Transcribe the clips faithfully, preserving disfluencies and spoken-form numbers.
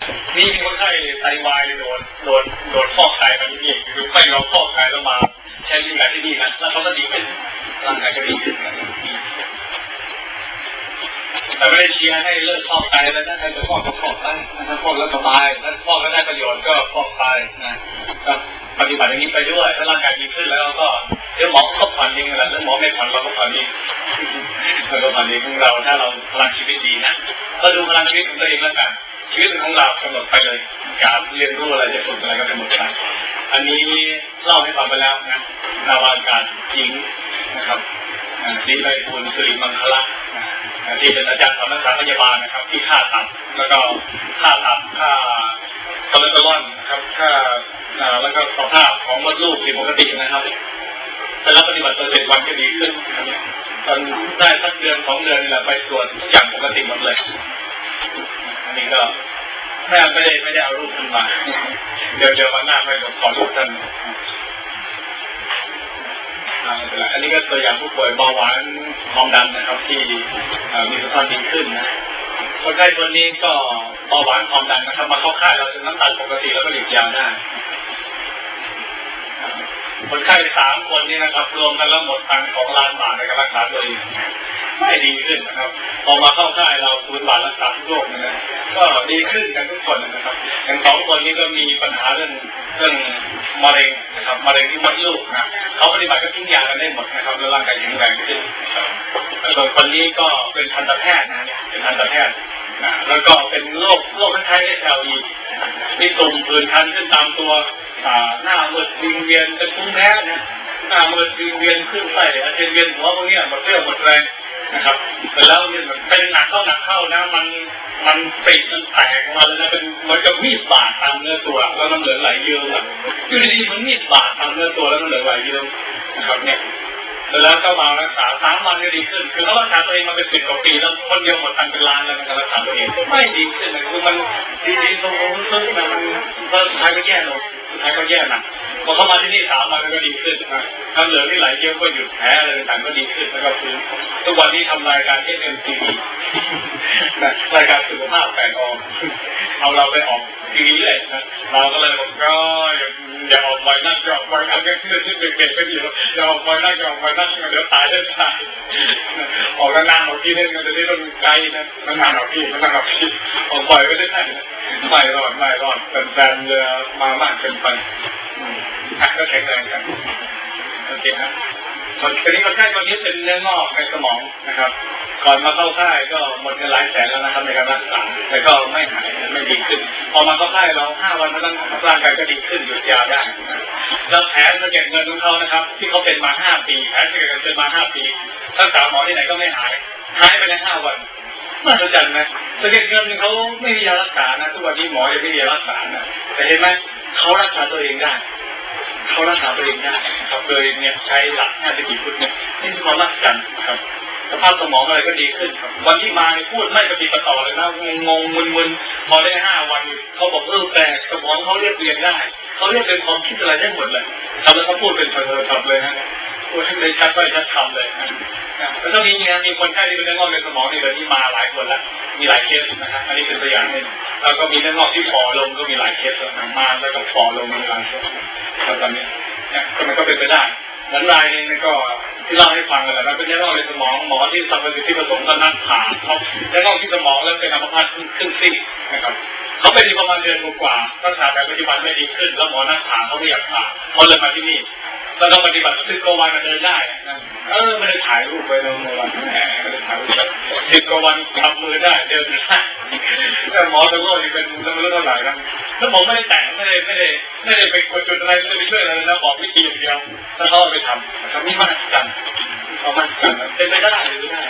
นี่มีคนไข้ไตวายโดนโดนโดนฟอกไตมาที่นี่คือไม่ยอมฟอกไตแล้วมาใช้วิธีการที่ดีนะแล้วเขาก็ดีขึ้นร่างกายก็ดีขึ้นแต่ไม่ได้เชียร์ให้เลิกฟอกไตแล้วถ้าใครจะฟอกก็ฟอกไปถ้าฟอกแล้วสบายถ้าฟอกแล้วได้ประโยชน์ก็ฟอกไปนะก็ปฏิบัติอย่างนี้ไปด้วยถ้าร่างกายดีขึ้นแล้วก็เดี๋ยวหมอก็ผ่อนเองแหละแล้วหมอไม่ผ่อนเราก็ผ่อนเองเราก็ผ่อนเองของเราถ้าเราพลังชีวิตดีนะก็ดูพลังชีวิตของตัวเองแล้วกันชีวิตของเรากำหนดไปเลยการเรียนรู้อะไรจะฝึกอะไรก็กำหนดไปอันนี้เล่าให้ฟังไปแล้วนะนาวาอากาศหญิงนะครับดีไปคุณสุริมังคละที่เป็นอาจารย์สอนนักศึกษาพยาบาลนะครับที่ค่าตัดแล้วก็ค่าตัดค่าคอเลสเตอรอลนะครับค่าแล้วก็สภาพของมดลูกผิดปกตินะครับแต่แล้วปฏิบัติตัวเจ็ดวันก็ดีขึ้นตอนได้สักเดือนสองเดือนนี่แหละไปตรวจทุกอย่างปกติหมดเลยอันนี้ก็แม่ไม่ได้ไม่ได้เอารูปขึ้นมาเดี๋ยวเดี๋ยววันหน้าไปขอรูปท่านอันนี้ก็ตัวอย่างผู้ป่วยเบาหวานความดันนะครับที่มีสภาพดีขึ้นนะคนไข้คนนี้ก็เบาหวานความดันนะครับมาเข้าค่ายเราจะน้ำตาลปกติแล้วก็หยุดยาได้คนไข้สามคนนี้นะครับรวมกันแล้วหมดตังค์ของล้านบาทในการรักษาตัวเองไม่ดีขึ้นนะครับพอมาเข้าค่ายเราศูนย์บาทรักษาทุกโรคนะก็ดีขึ้นกันทุกคนนะครับอย่างสองคนนี้ก็มีปัญหาเรื่องเรื่องมะเร็งนะครับมะเร็งที่มดลูกนะเขาปฏิบัติก็ทิ้งยากันได้หมดนะครับแล้วร่างกายแข็งแรงขึ้นส่วนคนนี้ก็เป็นทันตแพทย์นะเป็นทันตแพทย์นะแล้วก็เป็นโรคโรคคล้ายๆเอชไอวีมีตุ่มผื่นคันขึ้นตามตัวหน้ามืดวิงเวียนเป็นภูมิแพ้นะหน้ามืดวิงเวียนขึ้นไส้อาเจียนเวียนหัวพวกนี้หมดเรี่ยวหมดแรงนะครับแต่แล้วเนี่ยเป็นหนักเข้าหนักเข้านะมันมันปิดมันแตกมาเลยนะเป็นเหมือนกับมีดบาดตามเนื้อตัวแล้วน้ำเหลืองไหลเยิ้มอยู่ดีๆมันมีดบาดตามเนื้อตัวแล้วน้ำเหลืองไหลเยิ้มนะครับเนี่ยแล้วก็มารักษาสามวันก็ดีขึ้นคือเขารักษาตัวเองมาเป็นสิบกว่าปีแล้วคนเดียวหมดตังค์เป็นล้านแล้วในการรักษาตัวเองไม่ดีขึ้นคือมันดีๆตรงๆซึ่งมันมันสุดท้ายก็แย่ลงสุดท้ายก็แย่หนักพอเข้ามาที่นี่สามวันก็ดีขึ้นนะน้ำเหลืองที่ไหลเยอะก็หยุดแพ้อะไรต่างก็ดีขึ้นแล้วก็คือทุกวันนี้ทำรายการเอสเอ็มทีวีนะรายการสุขภาพแปลกออกเอาเราไปออกทีวีเลยนะเราก็เลยบอกก็อย่าออกไปนั่งอย่าออกไปนั่งก็คือที่เด็กๆก็อยู่อย่าออกไปนั่งอย่าออกไปนั่งเดี๋ยวตายได้ตายออกนานๆออกที่นี่กันจะได้ต้องไกลนะนานๆออกที่นานๆออกที่ออกไปไม่ได้ไม่ไม่รอดไม่รอดเป็นแฟนเรือมามากเกินไปก็แข็งแรงกันโอเคครับตอนนี้คนไข้คนนี้เป็นเนื้องอกในสมองนะครับก่อนมาเข้าค่ายก็หมดเงินหลายแสนแล้วนะครับในการรักษาแต่ก็ไม่หายไม่ดีขึ้นพอมาเข้าค่ายเราห้าวันแล้วร่างกายก็ดีขึ้นหยุดยาได้แล้วแผลสะเก็ดเงินของเขานะครับที่เขาเป็นมาห้าปีแผลสะเก็ดเงินเป็นมาห้าปีรักษาหมอที่ไหนก็ไม่หายหายไปในห้าวันน่าสนใจไหมสะเก็ดเงินเขาไม่มียารักษานะทุกวันนี้หมอยังไม่มียารักษานะแต่เห็นไหมเขารักษาตัวเองได้เขารักษาตัวเองได้ครับโดยเนี่ยใช้หลักห้าสิบสี่พุทธเนี่ยนี่คือความรักกันครับสภาพสมองอะไรก็ดีขึ้นครับวันที่มาพูดไม่ปฏิปต่อเลยนะงงมึนๆพอได้ห้าวันเขาบอกเออแปลกสมองเขาเรียบเรียงได้เขาเรียบเรียงความคิดอะไรได้หมดเลยทำแล้วเขาพูดเป็นเผยๆเลยนะพูดเลยชัดไปชัดคำเลยนะแล้วตอนนี้เนี่ยมีคนไข้ที่เป็นเนื้องอกในสมองนี่เลยที่มาหลายคนแล้วมีหลายเคสนะครับอันนี้เป็นตัวอย่างหนึ่งแล้วก็มีเนื้องอกที่ฝ่อลงก็มีหลายเคสแล้วมาแล้วก็ฝ่อลงมีหลายเคสตอนนี้เนี่ยมันก็เป็นไปได้นั้นรายนึงก็ที่เล่าให้ฟังกันแหละนะเป็นเนื้องอกในสมองหมอที่ทำเป็นที่ผสมก็นัดผ่าเขาเนื้องอกที่สมองแล้วเป็นอัมพาตครึ่งซีกนะครับเขาเป็นประมาณเดือนกว่ารักษาแบบปัจจุบันไม่ดีขึ้นแล้วหมอนัดผ่าเขาไม่อยากผ่าเขาเลยมาที่นี่แล้วก็ปฏิบัติสิบกว่าวันมันเดินได้เออไม่ได้ถ่ายรูปไปลงในวันแหมไม่ได้ถ่ายรูปสิบกว่าวันทำมือได้เดินได้แต่หมอทั้งโลกยังเป็นไม่รู้เท่าไหร่นะแล้วหมอไม่ได้แต่งไม่ได้ไม่ได้ไม่ได้ไปกดจุดอะไรไม่ได้ไปช่วยอะไรนะบอกวิธีอย่างเดียวแล้วเขาไปทำทำนี่มากจังเอามากจังเป็นไปได้หรือไม่ได้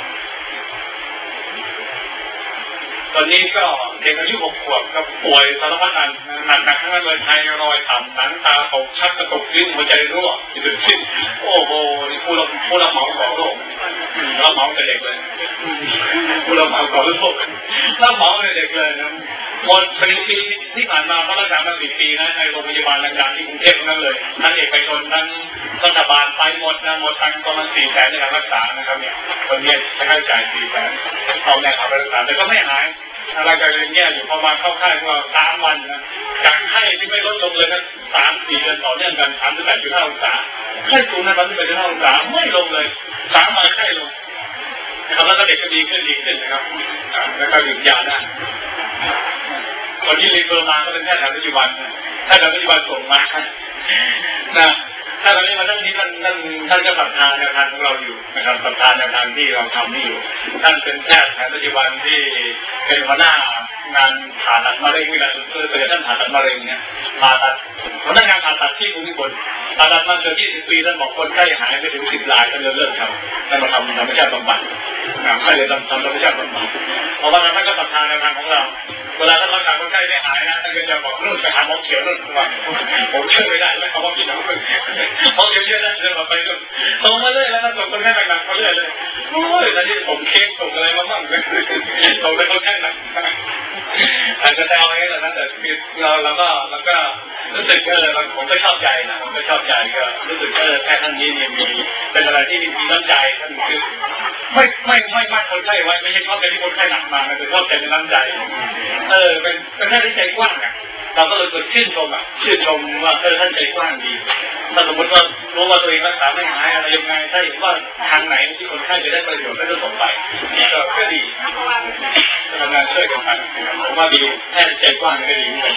ตอนนี้ก็เด็กอายุหกขวบก็ป่วยสารพัดอันหนักหนักทั้งนั้นเลยไทรอยด์ต่ำหนังตาตกชักกระตุกลิ้นหัวใจรั่วจุดสิ้นโอ้โหนี่ผู้รับผู้รับเหมาก่อโรครับเหมาแต่เด็กเลยผู้รับเหมาก่อโรครับเหมาแต่เด็กเลยนะหมดปีปีที่ผ่านมาก็รักษามาสิบปีนะในโรงพยาบาลดังๆที่กรุงเทพนั่นเลยทั้งเอกชนทั้งรัฐบาลไปหมดนะหมดตังค์ประมาณสี่แสนในการรักษานะครับเนี่ยคนนี้ใช้จ่ายสี่แสนเอาแม่เอาไปรักษาแต่ก็ไม่หายอะไรกันอย่างเงี้ยอยู่ประมาณเข้าค่ายของเราสามวันนะจากไข้ที่ไม่ลดลงเลยนะสามสี่เดือนต่อเนื่องกันสามสิบแปดจุดห้าองศาไข้สูงนะสามสิบแปดจุดห้าองศาไม่ลงเลยสามวันไข้ลงนะครับแล้วก็เด็กก็ดีขึ้นดีขึ้นนะครับแล้วก็ดื่มยาได้คนที่เรียนเบอร์มาก็เป็นแพทย์แผนปัจจุบันแพทย์แผนปัจจุบันส่งมานะถ้าตอนนี้มาท่านนี้ท่านท่านท่านก็ศรัทธาแนวทางของเราอยู่นะครับศรัทธาแนวทางที่เราทำนี่อยู่ท่านเป็นแพทย์แผนปัจจุบันที่เป็นหัวหน้างานผ่าตัดมะเร็งนี่แหละคือเจอท่านผ่าตัดมะเร็งเนี่ยผ่าตัดหัวหน้างานผ่าตัดที่ภูมิพลผ่าตัดมาเกือบยี่สิบปีท่านบอกคนไข้หายไปถึงสิบรายท่านเลิกทำท่านมาทำธรรมชาติบำบัดนะไม่เลยทำทำธรรมชาติบำบัดเพราะว่าท่านก็ศรัทธาแนวทางของเราเวลาท่านรักษาคนไข้ไม่หายนะท่านก็จะบอกนู่นไปหาหมอเขียวนู่นว่าผมเชื่อไม่ได้แล้วเขาบอกผิดนะหมอเขียวเชื่อได้เดินไปนู่นโทรมาเลยแล้วท่านส่งคนไข้หนักๆมาเลยเลยโอ้ยตอนนี้ผมเค้กส่งอะไรมาบ้างส่งไปคนไข้หนักอาจจะแซวอะไรแต่นั้นแต่เราเราก็เราก็รู้สึกเออผมก็ชอบใจนะผมก็ชอบใจก็รู้สึกเออแค่ท่านนี้เนี่ยมีเป็นอะไรที่มีน้ำใจท่านคือไม่ไม่ไม่มัดคนไข้ไว้ไม่ใช่ชอบใจที่คนไข้หนักมาแต่ชอบใจในน้ำใจเออเป็นเป็นแค่ที่ใจกว้างอ่ะเราก็รู้สึกชื่นชมอ่ะชื่นชมว่าเออท่านใจกว้างดีถ้าสมมติว่ารู้ว่าตัวเองรักษาไม่หายอะไรยังไงถ้าเห็นว่าทางไหนที่คนไข้จะได้ประโยชน์ก็ส่งไปก็ก็ดีทำงานช่วยกันไปผมว่าดีแค่ใจกว้างก็ดีเหมือนกัน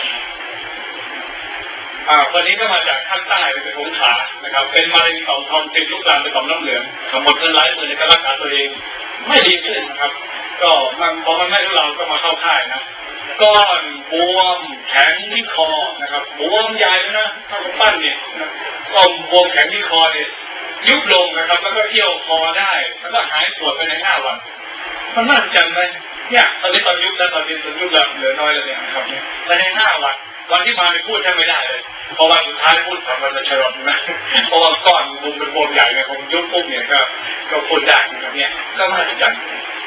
วันนี้ก็มาจากภาคใต้เป็นสงขลานะครับเป็นมะเร็งต่อมทองติดลูกหลานเป็นต่อมน้ำเหลืองทั้งหมดเงินหลายหมื่นในการรักษาตัวเองไม่ดีขึ้นนะครับก็มันพอมันไม่รู้เราก็มาเข้าค่ายนะก้อนบวมแข็งที่คอนะครับบวมใหญ่นะถ้าผมปั้นเนี่ยก็บวมแข็งที่คอเนี่ยยุบลงนะครับแล้วก็เอี้ยวคอได้แล้วก็หายปวดไปในห้าวันมันน่าจังเลยเนี่ยตอนนี้ตอนยุบแล้วตอนนี้ตอนยุบแล้วเหลือน้อยแล้วเนี่ยครับภายในห้าวันวันที่มาไม่พูดแทบไม่ได้เลยเพราะวันสุดท้ายพูดของมันจะชรมนะเพราะว่าก้อนบุมเป็นบวมใหญ่เนี่ยผมยุบปุ๊บเนี่ยก็ก็พูดได้นะครับเนี่ยก็น่าจัง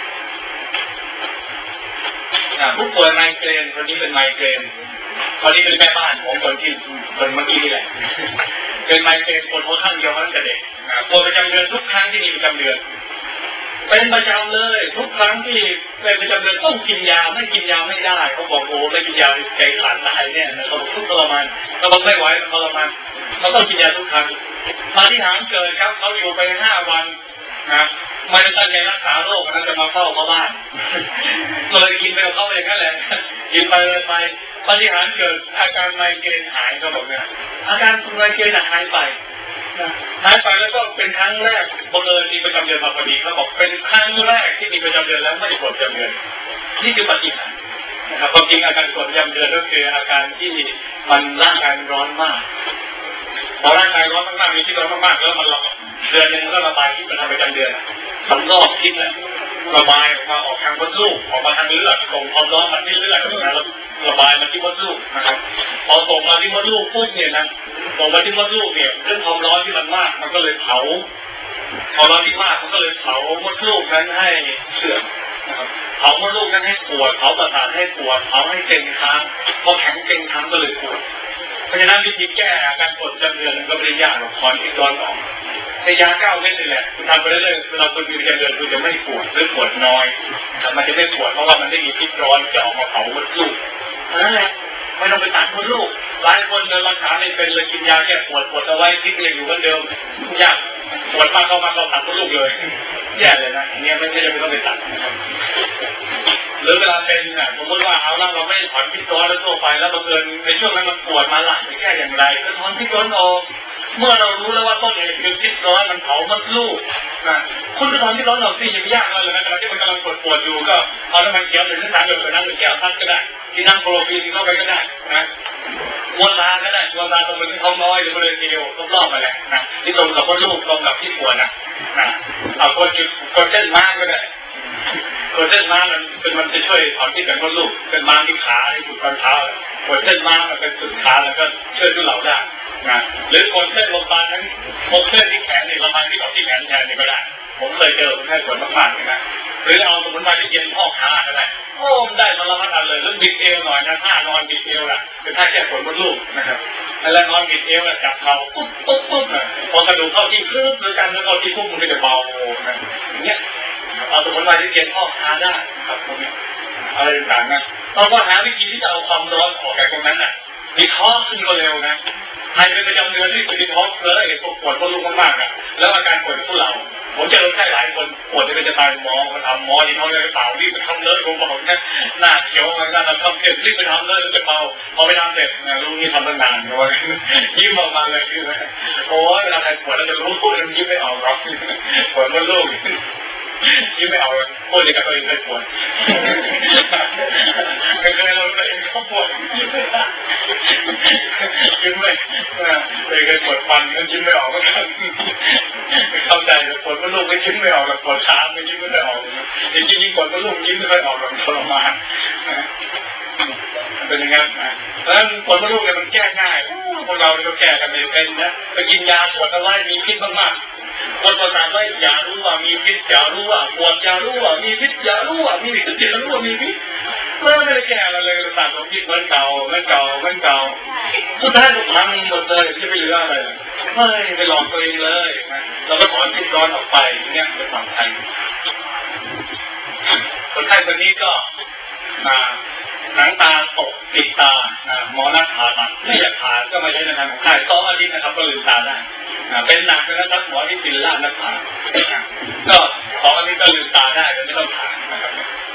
ผู้ป่วยไมเกรนคนนี้เป็นไมเกรนคนนี้เป็นแม่บ้านของคนที่คนเมื่อกี้นี่แหละเป็นไมเกรนปวดหัวข้างเดียวตั้งแต่เด็กปวดประจำเดือนทุกครั้งที่มีประจำเดือนเป็นประจำเลยทุกครั้งที่เป็นประจำเดือนต้องกินยาไม่กินยาไม่ได้เขาบอกโอ้ไม่กินยาใจขาดตายเนี่ยเขาทุกทรมานเขาบอกไม่ไหวทรมานเขาต้องกินยาทุกครั้งมาที่หางเกิดครับเขาอยู่ไปห้าวันนะไม่ได้ตั้งใจรักษาโรคนั้นจะมาเฝ้าเขาบ้านเลยกินไปกับเขาเองนั่นแหละกินไปเลยไปปฏิหารเกิดอาการไมเกรนหายเขาบอกเนี่ยอาการไมเกรนหายไปหายไปแล้วก็เป็นครั้งแรกบังเอิญมีประจำเดือนมาพอดีเขาบอกเป็นครั้งแรกที่มีประจำเดือนแล้วไม่ปวดประจำเดือนนี่คือปฏิหารนะครับความจริงอาการปวดประจำเดือนก็คืออาการที่มันร่างกายร้อนมากพอร่างกายร้อนมากๆมีที่ร้อนมากๆแล้วมันระเดือนนึงก็ระบายที่มันทำประจำเดือนทำรอบคิดแหละระบายออกมาออกทางมดลูกออกมาทางเลือดส่งความร้อนมาที่เลือดนะแล้วระบายมาที่มดลูกนะครับพอส่งมาที่มดลูกปุ๊บเนี่ยนะส่งมาที่มดลูกเนี่ยเรื่องความร้อนที่มันมากมันก็เลยเผาความร้อนที่มากมันก็เลยเผามดลูกนั้นให้เสื่อมนะครับเผามดลูกนั้นให้ปวดเผาประสาทให้ปวดเผาให้เกร็งค้างพอแข็งเกร็งค้างก็เลยปวดเพราะฉะนั้นวิธีแก้อาการปวดประจำเดือนก็ไม่ได้ยากหรอกถอนอีกร้อนออกในยาเก้าเม็ดนี่แหละคุณทำไปเรื่อยๆเวลาคุณมีประจำเดือนคุณจะไม่ปวดหรือปวดน้อยมันจะไม่ปวดเพราะว่ามันไม่มีพิษร้อนจะออกมาเผามดลูกนั่นแหละไม่ต้องไปตัดมดลูกหลายคนเดินรักษาไม่เป็นเลยกินยาแก้ปวดปวดเอาไว้พิษยังอยู่เหมือนเดิมยากปวดมากเข้ามาเขาตัดมดลูกเลยแย่เลยนะเนี่ยไม่ใช่จะไม่ต้องไปตัดหรือเวลาเป็นอ่ะสมมติว่าเอาละเราไม่ถอนพิษร้อนแล้วทั่วไปแล้วบังเอิญในช่วงนั้นมันปวดมาหลังจะแก้อย่างไรก็ถอนพิษร้อนออกเมื่อเรารู้แล้วว่าต้นเหตุคือพิษร้อนมันเผามดลูกนะคุณจะถอนพิษร้อนออกสิยังยากเลยนะขณะที่มันกำลังปวดปวดอยู่ก็เอาน้ำมันเขียวหนึ่งถึงสามหยดใส่น้ำหนึ่งแก้วทัดก็ได้ที่น้ำโคลอฟีนเข้าไปก็ได้นะวนตาก็ได้วนตาตรงบริเวณท้องน้อยหรือบริเวณเอวรอบๆไปแหละนะที่ตรงกับมดลูกตรงกับที่ปวดนะนะเอาคนจุดคนเส้นม้าก็ได้คนเส้นม้ามันเป็นมันจะช่วยถอนพิษจากมดลูกเป็นม้าที่ขาที่จุดฟันเท้าคนเส้นม้ามันเป็นจุดขาแล้วก็ช่วยทุเลาได้นะหรือคนเส้นลมปานทั้งหกเส้นที่แขนเนี่ยระบายที่ออกที่แขนแทนนี่ก็ได้ผมเคยเจอคนไข้ปวดมากๆเลยนะหรือเอาสมุนไพรที่เย็นพอกขาก็ได้โอ้ได้สารพัดอันเลยแล้วบิดเอวหน่อยนะท่านอนบิดเอวล่ะเป็นท่าแก้ปวดมดลูกนะครับแล้วนอนบิดเอวแล้วจับเข่าปุ๊บปุ๊บปุ๊บเลยพอกระดูกเข้าที่คลึบหรือกันแล้วเข้าที่ปุ๊บมันก็จะเบานะอย่างเงี้ยเอาสมุนไพรที่เย็นพอกขาได้ครับพวกนี้อะไรต่างๆนะเราก็หาวิธีที่จะเอาความร้อนออกจากตรงนั้นน่ะดีท็อกซ์ขึ้นก็เร็วนะใครเป็นประจำเดือนที่เป็นดีท็อกซ์เลยปวดปวดปวดลูกมากๆอ่ะแล้วอาการปวดของเราผมเจอคนไข้หลายคนปวดจะเป็นจะตายหมอมาทำหมอดีท็อกซ์เลยเปล่ารีบไปทำเลยผมบอกนะหน้าเขียวมาหน้าทำเสร็จรีบไปทำเลยจะเมาพอไปทำเสร็จลูกนี่ทำตั้งนานเพราะว่ายิ้มออกมาเลยคือโอ้ยเวลาใครปวดเราจะรู้มันยิ้มไม่ออกหรอกปวดมันลูกยิ้มไม่ออกพูดเลยกับตัวเองไม่ปวดเคยเราตัวเองเขาปวดยิ้มไม่เคยเคยปวดฟันก็ยิ้มไม่ออกก็เข้าใจแต่ปวดมันลูกก็ยิ้มไม่ออกแต่ปวดขาก็ยิ้มไม่ออกจริงจริงปวดมันลูกยิ้มไม่ออกหรอกทรมานเป็นอย่างนั้นนะเพราะฉะนั้นปวดมันลูกเนี่ยมันแก้ง่ายพวกเราเราแก้กันไม่เป็นนะไปกินยาปวดอะไรมีพิษมากๆปวดประสาทไว้อย่ารู้ว่ามีพิษอย่ารู้ว่าปวดอย่ารู้ว่ามีพิษอย่ารู้ว่ามีพิษอย่ารู้ว่ามีพิษเมื่อไม่ได้แก้อะไรเลยประสาทของพิษเหมือนเก่าเหมือนเก่าเหมือนเก่าสุดท้ายทุกครั้งหมดเลยที่ไม่เหลืออะไรไม่ไปหลอกตัวเองเลยเราก็ถอนพิษร้อนออกไปเนี่ยเป็นความไทยคนไข้คนนี้ก็มาหนังตาตกติดตาหมอนัดผ่าตัดไม่อยากผ่าก็ไม่ใช่ในทางของไข้สองอาทิตย์นะครับก็ลืมตาได้เป็นหนักเลยนะครับหมอที่ศิริราชนัดผ่าก็สองอาทิตย์ก็ลืมตาได้ก็ไม่ต้องผ่านะครับ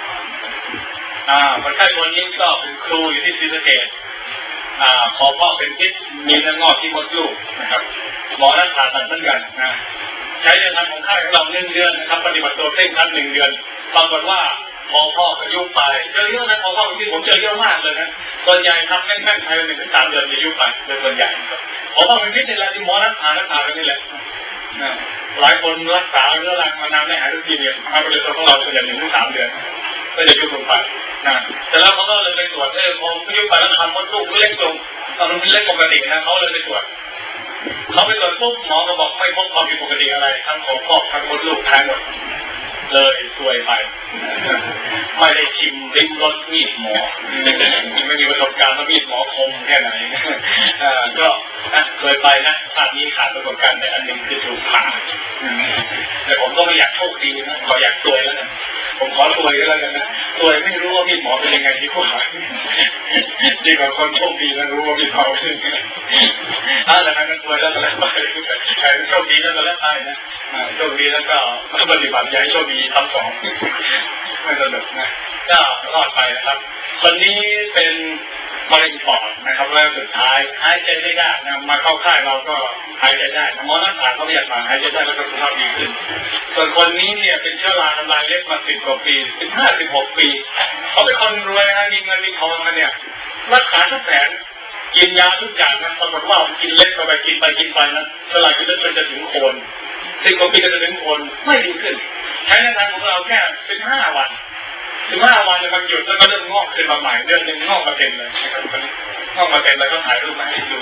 คนไข้คนนี้ก็เป็นครูอยู่ที่ศรีสะเกษขอพ่อเป็นพิษมีเนื้องอกที่มดลูกนะครับหมอนัดผ่าตัดเหมือนกันนะใช้ในทางของไข้ของเราหนึ่งเดือนนะครับปฏิบัติตัวเคร่งครัดหนึ่งเดือนปรากฏว่าพอพ่อก็ยุบไปเจอเยอะนะพอพ่อที่ผมเจอเยอะมากเลยนะส่วนใหญ่ทำแน่นๆภายในหนึ่งถึงสามเดือนจะยุบไปโดยส่วนใหญ่พอพ่อเป็นพิษในรายที่หมอนัดผ่านัดผ่ากันนี่แหละหลายคนรักษาเรื้อรังมานานไม่หายทุกทีเนี่ยมาเป็นตัวของเราส่วนใหญ่หนึ่งถึงสามเดือนก็จะยุบลงไปนะแต่แล้วเขาก็เลยไปตรวจเออพอยุบไปแล้วทำมดลูกเล็กลงตอนนั้นเล็กปกตินะเขาเลยไปตรวจเขาไปตรวจปุ๊บหมอก็บอกไม่พบความผิดปกติอะไรทั้งของพ่อทั้งมดลูกทั้งหมดเลยซวยไปไม่ได้ชิมริมรสมีดหมอไม่มีประสบการณ์ว่ามีดหมอคมแค่ไหนก็เคยไปนะชาตินี้ขาดประสบการณ์แต่อันหนึ่งคือถูกผ่าแต่ผมก็ไม่อยากโชคดีนะขออยากซวยแล้วกันผมขอซวยก็แล้วกันนะซวยไม่รู้ว่ามีดหมอเป็นยังไงดีกว่าดีกว่าคนโชคดีแล้วรู้ว่ามีดหมอเป็นยังไงถ้าแต่ใครมันซวยแล้วก็แล้วไปใครโชคดีแล้วก็แล้วไปนะโชคดีแล้วก็ปฏิบัติย้ายโชคดีทั้งสองไม่สนุกนะก็รอดไปนะครับคนนี้เป็นมะเร็งปอดนะครับแล้วสุดท้ายหายใจไม่ได้นะมาเข้าค่ายเราก็หายใจได้หมอนักผ่าเขาไม่อยากผ่าหายใจได้แล้วก็สุขภาพดีขึ้นส่วนคนนี้เนี่ยเป็นเชื้อราทำลายเล็บมาสิบกว่าปีสิบห้าสิบหกปีเขาเป็นคนรวยนะมีเงินมีทองกันเนี่ยรักษาทุกแผนกินยาทุกอย่างนะปรากฏว่ากินเล็บไปกินไปกินไปนะเชื้อรากินเล็บจนจะถึงโคนสิบกว่าปีจะถึงโคนไม่ดีขึ้นใช้ในทางของเราแค่สิบห้าวันสิบห้าวันจะมันหยุดแล้วก็เริ่มงอกขึ้นมาใหม่เดือนหนึ่งงอกมาเต็มเลยนะครับงอกมาเต็มแล้วก็ถ่ายรูปมาให้ดู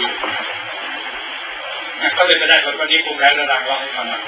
ก็เลยไม่ได้คนวันนี้ภูมิแพ้ระดังเราให้ฟัง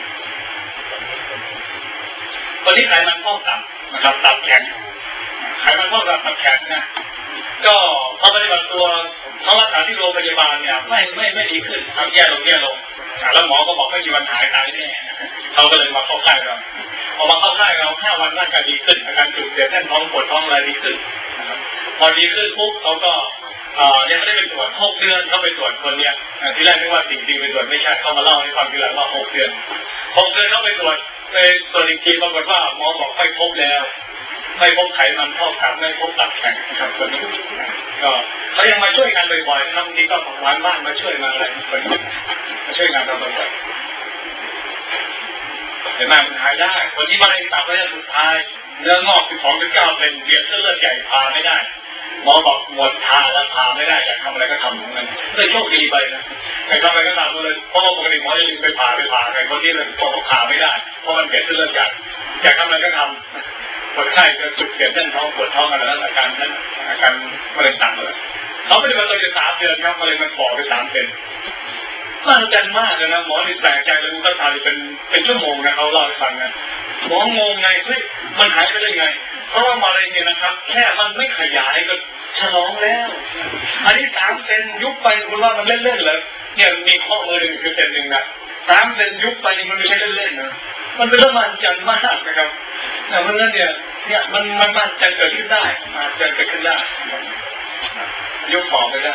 วันนี้ไขมันพอกตับนะครับตับแข็งไขมันพอกตับตับแข็งนะก็พอปฏิบัติตัวเขารักษาที่โรงพยาบาลเนี่ยไม่ไม่ไม่ดีขึ้นทำแย่ลงแย่ลงแล้วหมอก็บอกไม่มีวันหายหายแน่เขาก็เลยมาเข้าค่ายเราพอมาเข้าค่ายเราห้าวันร่างกายดีขึ้นอาการจุกเสียดแน่นท้องปวดท้องอะไรดีขึ้นพอดีขึ้นปุ๊บเขาก็ยังไม่ได้ไปตรวจหกเดือนเขาไปตรวจคนเนี้ยที่แรกนึกว่าสิ่งดีไปตรวจไม่ใช่เขามาเล่าให้ฟังทีหลังว่าหกเดือนหกเดือนเขาไปตรวจไปตรวจอีกทีปรากฏว่าหมอบอกไม่พบแล้วไม่พบไขมันพอกตับไม่พบตับแข็งนะครับคนนี้ก็เขายังมาช่วยงานบ่อยๆทำทีก็ของร้านบ้านมาช่วยมาอะไรคนนี้มาช่วยงานเราบ่อยๆแต่มามันหายได้คนที่มาในตับระยะสุดท้ายเนื้องอกคือของเป็นเก้าเป็นเบียดเส้นเลือดใหญ่พาไม่ได้หมอบอกหมดทาแล้วพาไม่ได้อยากทำอะไรก็ทำของมันเลยโชคดีไปนะใครทำอะไรก็ทำเลยเพราะว่าปกติหมอจะดึงไปผ่าไปผ่าใครคนที่เลยพอเขาผ่าไม่ได้เพราะมันเบียดเส้นเลือดใหญ่อยากทำอะไรก็ทำคนไข้ก็จุกเสียดแน่นท้องปวดท้องอะไรแล้วอาการนั้นอาการมะเร็งตับเลยเขาไม่ได้มาตัวจะสามเดือนครับมะเร็งมันฝ่อไปสามเป็นน่าสนใจมากเลยนะหมอนี่แปลกใจเลยมันก็ทานเป็นเป็นชั่วโมงนะเขาเล่าให้ฟังนะหมองงไงเฮ้ยมันหายไปได้ไงเพราะว่ามะเร็งเนี่ยนะครับแค่มันไม่ขยายก็ฉลองแล้วอันนี้สามเซนยุบไปคุณว่ามันเล่นๆเลยเนี่ยมีข้อมือหนึ่งคือเซนหนึ่งนะสามเซนยุบไปนี่มันไม่ใช่เล่นๆนะเอมันเป็นเรื่องมันจันมากนะครับเพราะฉะนั้นเนี่ยเนี่ยมันมันมันจะเกิดขึ้นได้อาจจะเกิดขึ้นได้ยกของไปได้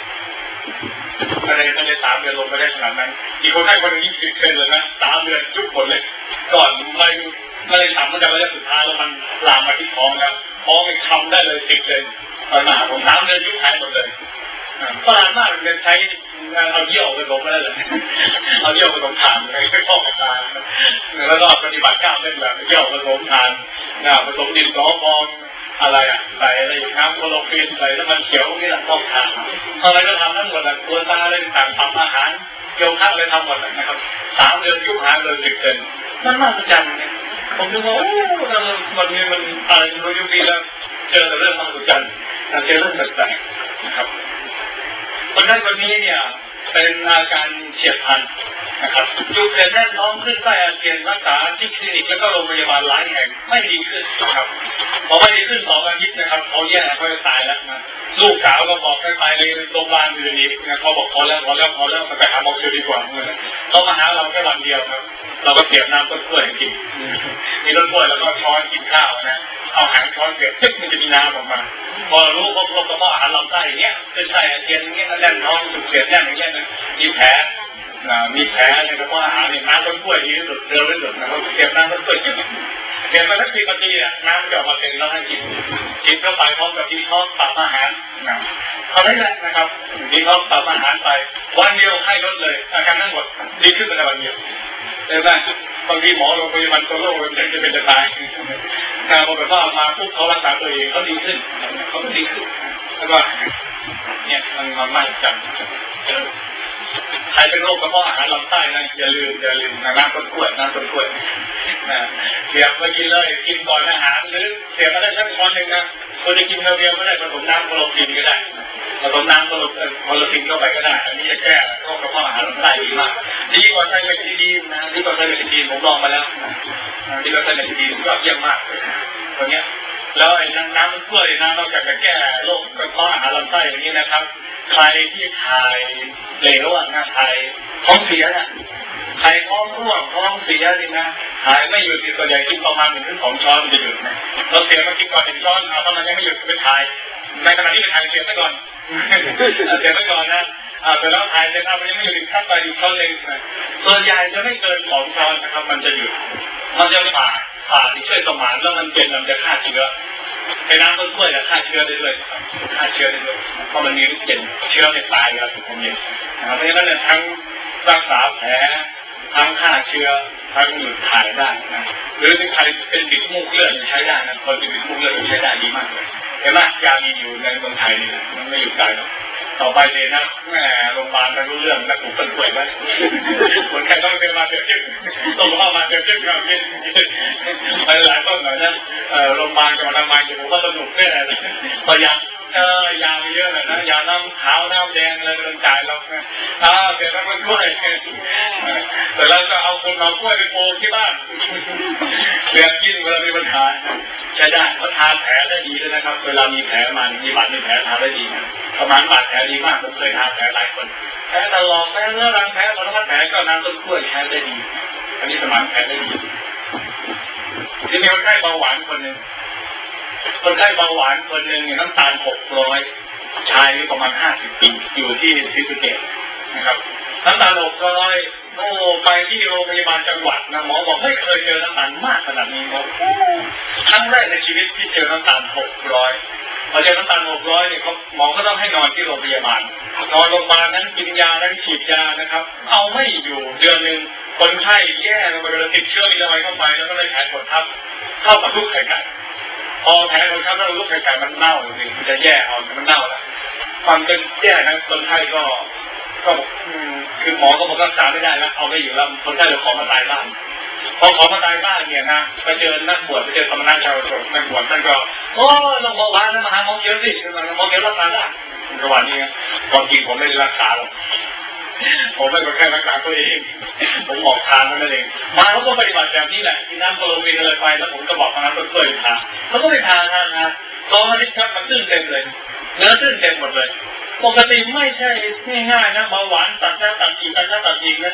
อะไรอะไรสามเดือนลงไปได้ขนาดนั้นอีกคนให้คนนี้ยืดเกินเลยนะสามเดือนยุบหมดเลยก่อนไม่ไม่ได้ทำมันจะระยะสุดท้ายแล้วมันลามมาที่ท้องแล้วท้องมันทำได้เลยติดเลยปัญหาผมสามเดือนยุบหายหมดเลยประหลาดมากเลยใช้เอาเยี่ยวไปลงไม่ได้เลยเอาเยี่ยวไปลงทานไม่พอกทานแล้วก็ปฏิบัติก้าวเล่นแบบเยี่ยวไปลงทานผสมดินสอพองอะไรอ่ะใส่อะไรน้ำโคโลฟีนใส่น้ำมันเขียวนี่แหละต้องทานอะไรก็ทำทั้งหมดอ่ะตัวตาอะไรต่างทำอาหารเกี่ยวข้าวอะไรทำหมดนะครับสามเดือนยุบหายเลยสิบเดือนมันมากจังเนี่ยผมดูว่าโอ้มันมีมันอะไรรู้ยุคนี้แล้วเจอแต่เรื่องมหัศจรรย์เจอเรื่องแปลกๆนะครับคนนั้นคนนี้เนี่ยเป็นอาการเฉียบพลันนะครับยุบเส้นแน่นท้องขึ้นไส้อาเจียนรักษาที่คลินิกแล้วก็โรงพยาบาลหลายแห่งไม่ดีขึ้นนะครับพอไม่ดีขึ้นสองอาทิตย์นะครับเขาแย่เขาจะตายแล้วนะลูกสาวก็บอกให้ไปในโรงพยาบาลอื่นอีกนะเขาบอกพอแล้วพอแล้วพอแล้วไปหาหมอเฉยดีกว่าเขามาหาเราแค่วันเดียวครับเราก็เตรียมน้ำต้นกล้วยกินมีต้นกล้วยแล้วก็ช้อนกินข้าวนะเอาหางช้อนเกลือมันจะมีน้ำออกมาพอรู้พบลมกระเพาะอาหารลำไส้อย่างเงี้ยเป็นไส้อาเจียนอย่างเงี้ยแน่นท้องจุกเสียดแน่นอย่างเงี้ยมีแผลมีแผลในกระเพาะอาหารเนี่ยน้ำต้นกล้วยดีที่สุดเร็วที่สุดนะครับเตรียมน้ำต้นกล้วยเตรียมมาสักสิบนาทีอ่ะน้ำจะออกมาเต็มแล้วให้กินกินเข้าไปพร้อมกับที่ท้องปรับอาหารนะเอาได้แล้วนะครับดีท้องปรับอาหารไปวันเดียวให้ลดเลยอาการทั้งหมดดีขึ้นในวันเดียวใช่ไหมบางทีหมอโรงพยาบาลตัวโรคมันจะเป็นจะตายการบอกว่ามาปุ๊บเขารักษาตัวเองเขาดีขึ้นเขาก็ดีขึ้นแล้วก็เนี่ยมันมันมากจังใครเป็นโรคกระเพาะอาหารลำไส้นะอย่าลืมอย่าลืมน้ำต้นกล้วยน้ำต้นกล้วยนะเสียบไปกินเลยกินก่อนอาหารหรือเสียบมาได้สักช้อนหนึ่งนะควรจะกินเดียวก็ได้ผสมน้ำโคโลฟินก็ได้ผสมน้ำโคโลโคโลฟินเข้าไปก็ได้อันนี้จะแก้โรคกระเพาะอาหารลำไส้ดีมากดีกว่าไซเมทิดีนนะดีกว่าไซเมทิดีนผมลองมาแล้วดีกว่าไซเมทิดีนก็เยี่ยมมากตัวเนี้ยแล้วไอ้น้ำน้ำต้นกล้วยนะนอกจากจะแก้โรคกระเพาะอาหารลำไส้อย่างนี้นะครับใครที่ถ่ายเหลวอ่ะนะถ่ายท้องเสียน่ะใครท้องร่วงท้องเสียนี่นะถ่ายไม่หยุดที่ส่วนใหญ่กินประมาณหนึ่งถึงสองช้อนมันจะหยุดนะเราเสียมากินก่อนหนึ่งช้อนเอาตอนนั้นยังไม่หยุดไปถ่ายในขณะที่ไปถ่ายเสียไปก่อนเสียไปก่อนนะอ่าแต่แล้วถ่ายเสร็จแล้วมันยังไม่หยุดขั้นไปอยู่ช้อนหนึ่งส่วนใหญ่จะไม่เกินสองช้อนนะครับมันจะหยุดมันจะผ่าผ่าที่ช่วยสมานแล้วมันเป็นมันจะฆ่าเชื้อไอ้น้ำต้นกล้วยจะฆ่าเชื้อได้ด้วยฆ่าเชื้อได้ด้วยเพราะมันมีฤทธิ์เย็นเชื้อไม่ตายแล้วถูกความเย็นเพราะฉะนั้นเนี่ยทั้งรักษาแผลทั้งฆ่าเชื้อทั้งหยุดถ่ายได้นะหรือถ้าใครเป็นบิดมูกเลือดใช้ได้นะคนเป็นบิดมูกเลือดใช้ได้ดีมากเลยเห็นไหมยามีอยู่ในเมืองไทยนี่มันไม่อยู่ไกลหรอกต่อไปเลยนะแม่โรงพยาบาลไม่รู้เรื่องนะปลูกต้นกล้วยไว้คนแค่ต้องเป็นมาเสียบจิ้มต้องเข้ามาเสียบจิ้มกับกินไปหลายต้นหน่อยนะโรงพยาบาลกับอนามัยจะผมว่าสนุกแน่เลยพยายามเออยาเยอะเลยนะยาน้ำขาวน้ำแดงอะไรกำลังจ่ายเราอ่าเสร็จแล้วมันกล้วยแต่เราจะเอาคนเอากล้วยไปปลูกที่บ้านเสียบกินเวลามีปัญหาใช้ได้เพราะทาแผลได้ดีด้วยนะครับเวลามีแผลมันมีบาดมีแผลทาได้ดีประมาณบาดแผลดีมากผมเคยทาแผลหลายคนแผลตลอดแผลเนื้อรังแผลสารพัดแผลก็น้ำต้นกล้วยใช้ได้ดีอันนี้สมานแผลได้ดีที่มีคนไข้เบาหวานคนหนึ่งคนไข้เบาหวานคนหนึ่งน้ำตาลหกร้อยชายอายุประมาณห้าสิบปีอยู่ที่ศรีสะเกษนะครับน้ำตาลหกร้อยโอ้ไปที่โรงพยาบาลจังหวัดนะหมอบอกไม่เคยเจอน้ำตาลมากขนาดนี้ครับครั้งแรกในชีวิตที่เจอน้ำตาลหกร้อยพอเจอน้ำตาลหกร้อยเนี่ยหมอก็ต้องให้นอนที่โรงพยาบาลนอนโรงพยาบาลนั้นกินยานั้นฉีดยานะครับเอาไม่อยู่เดือนหนึ่งคนไข้แย่ลงไปเลยติดเชื้อมีอะไรเข้าไปแล้วก็เลยแผลกดทับเข้ากับลูกไข่ไก่พอแผลกดทับแล้วลูกไข่ไก่มันเน่าเลยมันจะแย่เอามันเน่าแล้วความเป็นแย่นะคนไข้ก็ก็คือหมอก็บอกรักษาไม่ได้แล้วเอาไม่อยู่แล้วคนไข้เลยขอมาตายบ้านพอขอมาตายบ้านเนี่ยนะไปเจอนักบวชไปเจอสมณะชาวโสดนักบวชท่านก็โอ้ลงบอกว่านะมาหาหมอเขียวสิหมอเขียวรักษาได้ระหว่างนี้ความจริงผมไม่ได้รักษาหรอกผมไม่เป็นแค่รักษาตัวเองผมออกทางนั่นเองมาเขาก็ปฏิบัติแบบนี้แหละกินน้ำโคโลฟินอะไรไปแล้วผมก็บอกทางนั้นก็เคยทานเขาก็ไปทานทานทานตอนนี้ครับมันตื้นเต็มเลยเนื้อตื้นเต็มหมดเลยปกติไม่ใช่ง่ายๆนะเบาหวานตัดหน้าตัดอีกตัดหน้าตัดอีกนะ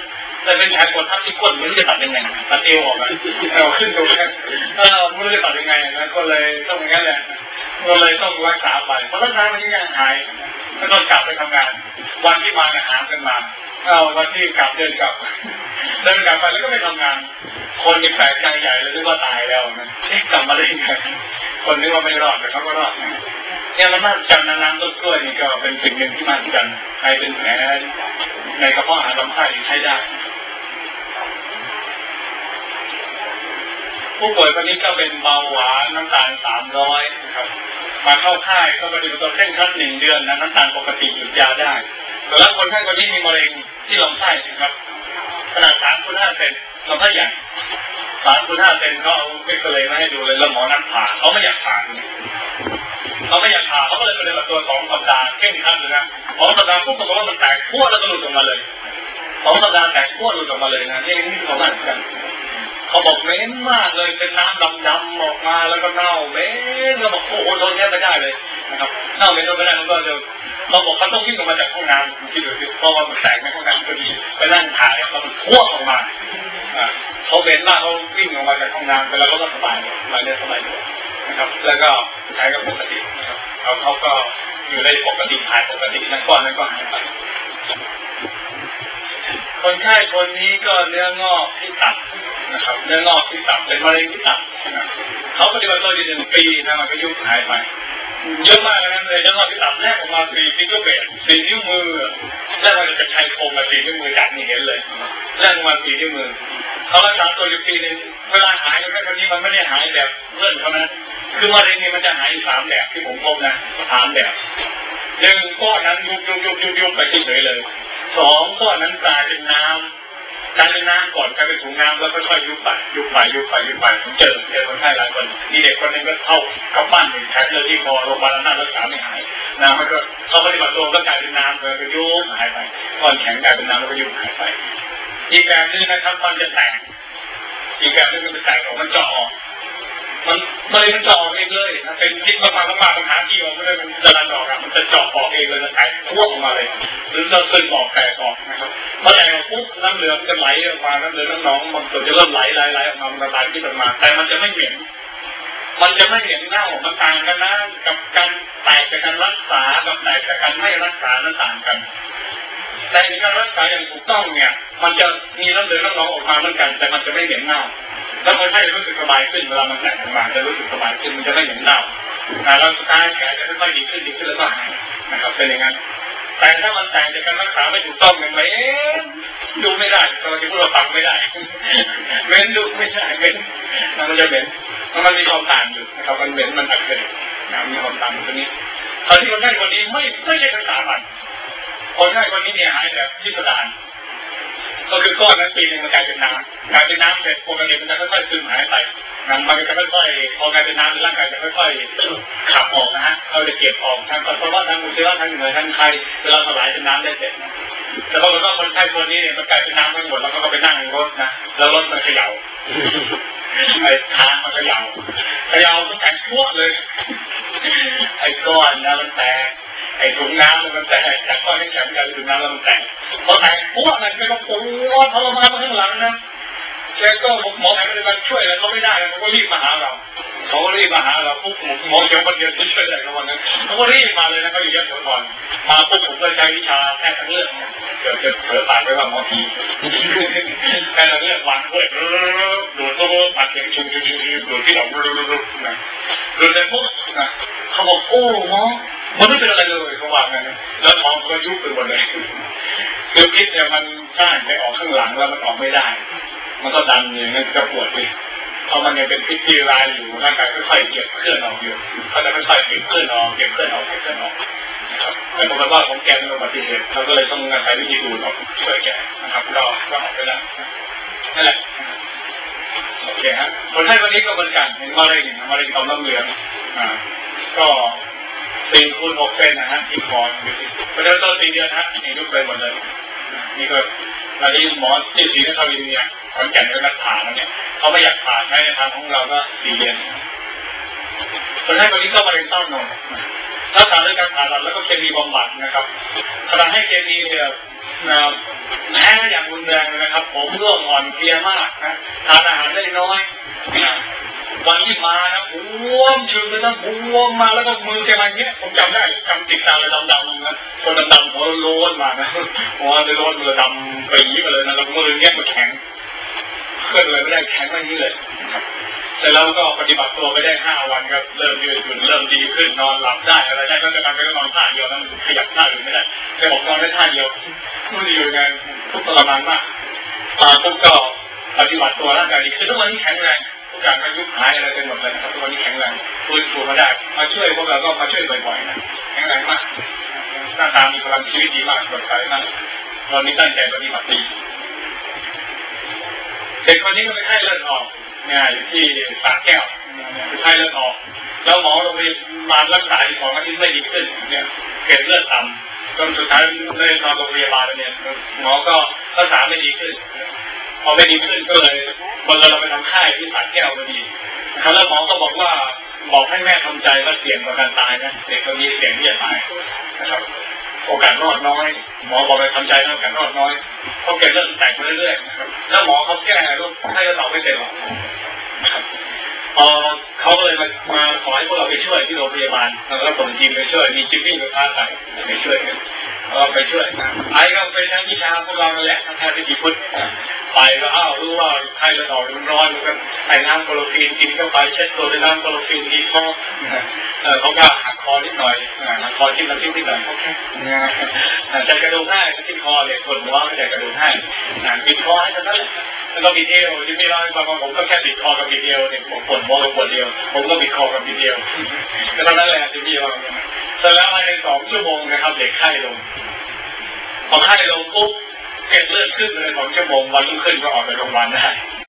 แต่เป็นแผลกดทับที่ก้นไม่รู้จะตัดยังไงตัดเอวออกมาเอาขึ้นตรงนี้เออไม่รู้จะตัดยังไงนะก็เลยต้องอย่างนั้นแหละก็เลยต้องรักษาไปเพราะรักษามันยังหายแล้วก็กลับไปทำงานวันที่มาเนี่ยหากันมาเอาวันที่กลับเดินกลับเดินกลับไปแล้วก็ไปทำงานคนที่แปลกใจใหญ่เลยนึกว่าตายแล้วนะเอ๊ะกลับมาได้ยังไงคนนึกว่าไม่รอดแต่เขาก็รอดเนี่ยมันน่าจำน้ำต้นกล้วยนี่ก็เป็นสิ่งหนึ่งที่มาจันใครเป็นแผลในกระเพาะอาหารลำไส้ใช้ได้ผู้ป่วยคนนี้ก็เป็นเบาหวานน้ำตาลสามร้อยนะครับมาเข้าค่ายก็ปฏิบัติตัวเคร่งครัดหนึ่งเดือนนะน้ำตาลปกติหยุดยาได้แล้วคนไข้คนนี้มีมะเร็งที่ลำไส้นะครับขนาดสามคูณห้าเซนลำไส้ใหญ่สามคูณห้าเซนเขาเอาเอ็กซเรย์มาให้ดูเลยแล้วหมอนัดผ่าเขาไม่อยากผ่าเขาไม่อยากผ่าเขาก็เลยปฏิบัติตัวสองสัปดาห์เคร่งครัดเลยนะสองสัปดาห์ปุ๊บปรากฏว่ามันแตกขั้วแล้วก็หลุดออกมาเลยสองสัปดาห์แตกขั้วหลุดออกมาเลยนะนี่นี่เขาว่ากันเขาบอกเหม็นมากเลยเป็นน้ำดำๆออกมาแล้วก็เน่าเหม็นแล้วบอกโอ้โหทนแทบไม่ได้เลยนะครับเน่าเหม็นทนไม่ได้มันก็จะเขาบอกเขาต้องวิ่งออกมาจากห้องน้ำที่ดูดิเพราะว่ามันแตกในห้องน้ำพอดีไปนั่งถ่ายแล้วมันทั่วออกมาเขาเหม็นมากเขาวิ่งออกมาจากห้องน้ำไปแล้วก็สบายสบายเลยสบายเลยนะครับแล้วก็ใช้กับปกตินะครับเขาเขาก็อยู่ในปกติถ่ายปกตินั่นก้อนนั้นก็หายไปคนไข้คนนี้ก็เนื้องอกที่ตับนะครับเนื้องอกที่ตับเป็นมะเร็งที่ตับเขาปฏิบัติตัวอยู่หนึ่งปีนะมันก็ยุบหายไปเยอะมากนะเลยเนื้องอกที่ตับแรกออกมาสี่ฟิงเกอร์เบสสี่นิ้วมือแรกมันจะใช้โครงกับสี่นิ้วมือจับนี่เห็นเลยแรกมาสี่นิ้วมือเขารักษาตัวอยู่ปีนึงเวลาหายคนนี้มันไม่ได้หายแบบเลื่อนเท่านั้นคือมะเร็งนี่มันจะหายสามแบบที่ผมพบนะสามแบบหนึ่งก้อนนั้นยุบยุบยุบยุบยุบไปเฉยเลยสองก้อนนั้นกลายเป็นน้ำกลายเป็นน้ำก่อนกลายเป็นถุงน้ำแล้วค่อยๆยุบไปยุบไปยุบไปยุบไปผมเจอเจอคนไข้หลายคนมีเด็กคนนึงก็เข้าเข้าบ้านหนึ่งแผลเลยที่คอโรงพยาบาลนั้นรักษาไม่หายน้ำมันก็เขาปฏิบัติตัวก็กลายเป็นน้ำเลยก็ยุบหายไปก้อนแข็งกลายเป็นน้ำแล้วก็ยุบหายไปอีกแบบนึงนะครับมันจะแตกอีกแบบนึงมันจะแตกออกมันเจาะออกมันมันเลยมันเจาะออกเองเลยนะเป็นพิษมากๆมากๆปัญหาที่ออกไม่ได้มันจะรันออกอะมันจะเจาะออกเองเลยมันแตกทั่วออกมาเลยหรือเราซึมออกแตกออกนะครับพอแตกออกปุ๊บน้ำเหลืองจะไหลออกมาน้ำเหลืองน้ำหนองมันจะเริ่มไหลไหลไหลออกมามันระบายที่ออกมาแต่มันจะไม่เหม็นมันจะไม่เหม็นเน่ามันต่างกันนะกับการแตกจากการรักษากับแตกจากการไม่รักษานั้นต่างกันแต่การรักษาอย่างถูกต้องเนี่ยมันจะมีน้ำเหลืองน้ำหนองออกมาเหมือนกันแต่มันจะไม่เหม็นเน่าแล้วคนไข้จะรู้สึกสบายขึ้นเวลามันแตกออกมาจะรู้สึกสบายขึ้นมันจะไม่เหม็นเน่าแล้วสุดท้ายแผลจะค่อยๆดีขึ้นดีขึ้นแล้วก็หายนะครับเป็นอย่างนั้นแต่ถ้ามันแตกจากการรักษาไม่ถูกต้องอย่างไรดูไม่ได้เราจะพูดว่าฟังไม่ได้เว้นดูไม่ได้เว้นมันจะเหม็นมันมีความต่างอยู่นะครับมันเหม็นมันอักเสบนะมีความต่างตรงนี้ตอนที่คนไข้คนนี้ไม่ไม่ได้รักษามันคนไข้คนนี้เนี่ยหายแบบพิสดารก็คือก้อนนั้นปีนึงมันกลายเป็นน้ำกลายเป็นน้ำเสร็จปกติมันจะค่อยๆซึมหายไปน้ำมันจะค่อยๆพอกลายเป็นน้ำในร่างกายจะค่อยๆขับออกนะฮะเขาจะเก็บออกทางปัสสาวะทางอุจจาระทางเหงื่อทางไข้เวลาสลายเป็นน้ำได้เสร็จแต่พอเราคนไข้คนนี้เนี่ยมันกลายเป็นน้ำทั้งหมดแล้วก็ไปนั่งรถนะแล้วรถมันเขย่าไอ้ทางมันเขย่าเขย่ามันแตกทั่วเลยไอ้ก้อนนะมันแตกไอ้ถุงน้ำมันแตกจากก้อนที่แข็งกันถุงน้ำแล้วมันแตกพอแตกพวกนั้นก็ต้องปวดทรมานมาข้างหลังนะแกก็หมอแพทย์มาช่วยอะไรเขาไม่ได้เขาก็รีบมาหาเราเขาก็รีบมาหาเราปุ๊บหมอเดี๋ยวคนเดียวที่ช่วยอะไรเขาวันนั้นเขาก็รีบมาเลยนะเขาอยู่ยัดหัวก่อนมาปุ๊บผมก็ใช้วิชาแพทย์ทั้งเรื่องเดี๋ยวจะเผลอปากไปว่าหมอผีแพทย์ทั้งเรื่องวางด้วยดูดตัวปากเสียงชุ่มชุ่มชุ่มดูดที่เราดูดูดูนะดูแต่ปุ๊บนะเขาบอกโอ้หมอมันไม่เป็นอะไรเลยเขาวางไงแล้วท้องก็ยุบไปหมดเลยคือพิษเนี่ยมันสร้างไปออกข้างหลังแล้วมันออกไม่ได้มันก็ดันอย่างนั้นก็ปวดดิเพราะมันยังเป็นพิษที่ลายอยู่ร่างกายค่อยๆเก็บเคลื่อนออกอยู่เขาจะค่อยๆเก็บเคลื่อนออกเก็บเคลื่อนออกเก็บเคลื่อนออกนะครับแต่ปรากฏว่าของแกเป็นอุบัติเหตุเราก็เลยต้องใช้วิธีดูดออกช่วยแกนะครับก็ก็ออกไปแล้วนั่นแหละโอเคฮะคนไข้วันนี้ก็เหมือนกันเห็นมะเร็งมะเร็งต่อมน้ำเหลืองอ่าก็สี่คูณหกเซนนะฮะที่คออยู่ที่ประเดี๋ยวต้นสี่เดือนฮะนี่ยุบไปหมดเลยนี่ก็เราได้ยินหมอที่ศรีนครินทร์เนี่ยขอนแก่นเป็นนักผ่าเนี่ยเขาไม่อยากผ่าใช้ในทางของเราก็สี่เดือนคนไข้คนนี้ก็มะเร็งเต้านมถ้าผ่าด้วยการผ่าตัดแล้วก็เคมีบำบัดนะครับขณะให้เคมีเนี่ยแพ้อย่างรุนแรงเลยนะครับผมร่วงอ่อนเพลียมากนะทานอาหารได้น้อยวันที่มานะบวมยืนเลยนะบวมมาแล้วก็มือแกมาเนี้ยผมจำได้จำติดตาเลยดำๆนะคนดำๆหัวโล้นมานะหัวโล้นมือดำปีมาเลยนะแล้วมือเนี้ยมันแข็งเคลื่อนเลยไม่ได้แข็งแบบนี้เลยแต่เราก็ปฏิบัติตัวไปได้ห้าวันครับเริ่มยืดหยุ่นเริ่มดีขึ้นนอนหลับได้อะไรได้ก็จะทำไปก็นอนท่าเดียวนั้นขยับท่าอื่นไม่ได้แกบอกนอนได้ท่าเดียวนู่นนี่อยู่ไงทุกทรมานมากมาปุ๊บก็ปฏิบัติตัวร่างกายดีคือทุกวันนี้แข็งแรงทุกอย่างอายุหายอะไรไปหมดเลยนะครับทุกวันนี้แข็งแรงฟื้นฟูมาได้มาช่วยพวกเราก็มาช่วยบ่อยๆนะแข็งแรงมากหน้าตามีพลังชีวิตดีมากสดใสมากตอนนี้ตั้งใจปฏิบัติดีเด็กคนนี้ก็เป็นไข้เลือดออกเนี่ยอยู่ที่สระแก้วเป็นไข้เลือดออกแล้วหมอโรงพยาบาลรักษาที่ของอาทิตย์ไม่ดีขึ้นเนี่ยเกล็ดเลือดต่ำจนสุดท้ายเลยนอนโรงพยาบาลเนี่ยหมอก็รักษาไม่ดีขึ้นพอไม่ดีขึ้นก็เลยวันเราไปทำค่ายที่สระแก้วพอดีนะครับแล้วหมอก็บอกว่าบอกให้แม่ทำใจว่าเสี่ยงต่อการตายนะเด็กคนนี้เสี่ยงที่จะตายนะครับโอกาสรอดน้อยหมอบอกไปทำใจแล้วโอกาสรอดน้อยเขาเก็บเรื่องแตกไปเรื่อยๆแล้วหมอเขาแก้โรคไข้เลือดออกไม่เสร็จหรอกพอเขาเลยมามาขอให้พวกเราไปช่วยที่โรงพยาบาลแล้วก็ส่งทีมไปช่วยมีจิมมี่กับพาใส่ไปช่วยกันเราไปช่วยไอ้ก็เป็นทั้งวิชาพวกเราแหละทั้งแพทย์วิธีพุทธไปก็อ้าวรู้ว่าไข้เลือดออกมันร้อนมันก็ไอ้น้ำโคโลฟีนกินเข้าไปเช็ดตัวด้วยน้ำโคโลฟีนดีพอเขาก็หักคอนิดหน่อยหักคอที่มันที่นิดหน่อยเขาแค่ใจกระดูกให้ที่คอเลยส่วนหัวไม่ใจกระดูกให้ปิดคอให้เท่านั้นแล้วก็บิดเอวที่พี่เล่าให้ฟังว่าผมก็แค่บิดคอกับบิดเอวเนี่ยผมปวดหัวกับปวดเอวผมก็บิดคอกับบิดเอวก็เท่านั้นแหละที่พี่เล่าเสร็จแล้วภายในสองชั่วโมงนะครับเด็กไข้ลงพอไข้ลงปุ๊บเกล็ดเลือดขึ้นเลยสองชั่วโมงวันรุ่งขึ้นก็ออกไปโรงพยาบาลได้